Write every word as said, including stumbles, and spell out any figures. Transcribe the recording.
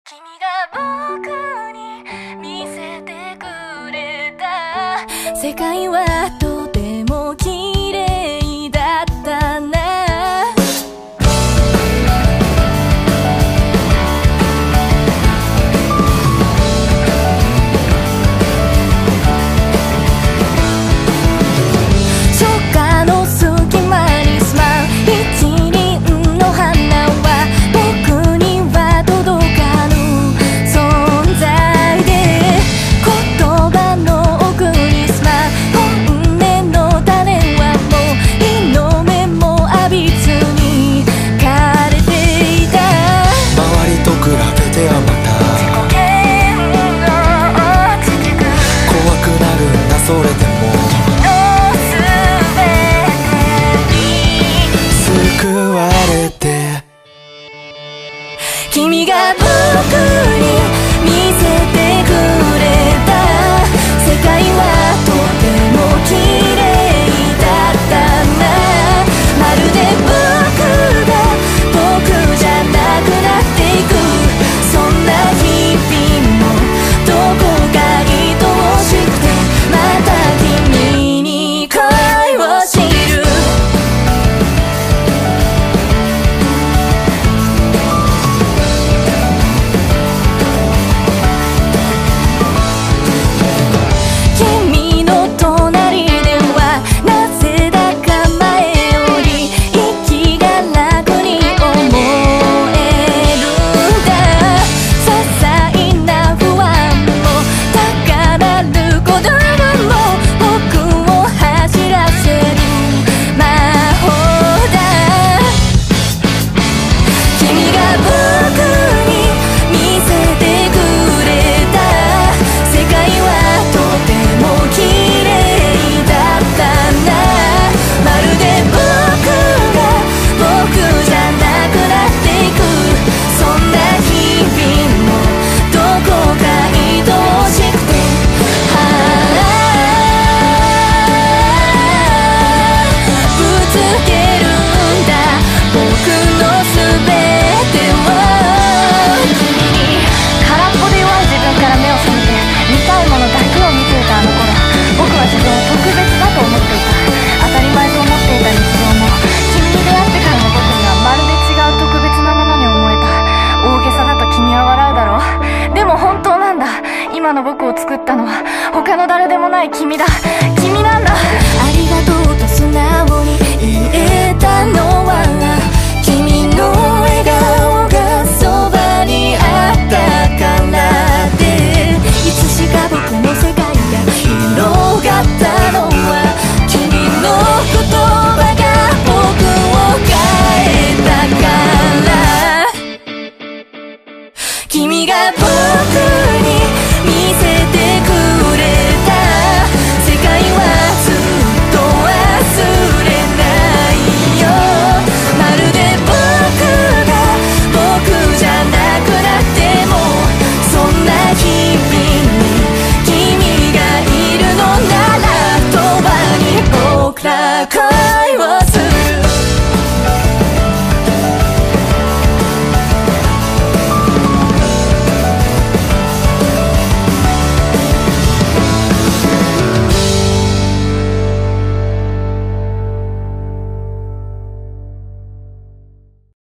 君が僕に見せてくれた世界はとても綺麗だったな。初夏の隙間に住まう一輪の花は僕には届かぬ存在で、言葉の奥に住まう本音の種はもう日の目も浴びずに枯れていた。 周りと比べてはまた自己嫌悪続く。 怖くなるんだそれでも救われて、 君が僕に見せてくれた世界はとても綺麗だったな。まるで僕が僕じゃなくなっていく、そんな日々もどこか愛おしくて、また君に恋を知る。君の隣ではなぜだか前より息が楽に思えるんだ。些細な不安も高鳴る鼓動も僕を走らせる魔法だ。君が僕に見せてくれた世界はとても綺麗だったな。まるで僕が僕じゃなくなっていく、そんな日々もどこか愛おしくて、はあぶつけるんだ僕のすべてを。君に空っぽで弱い自分から目を覚めて見たいものだけを見ていたあの頃、僕は自分を特別だと思っていた。当たり前と思っていた日常も君に出会ってからの僕にはまるで違う特別なものに思えた。大げさだと君は笑うだろう。でも本当なんだ。今の僕を作ったのは他の誰でもない君だ。君なんだ。ありがとうと素直に言えたのは君の笑顔がそばにあったからで、いつしか僕の世界が広がったのは君の言葉が僕を変えたから。君が僕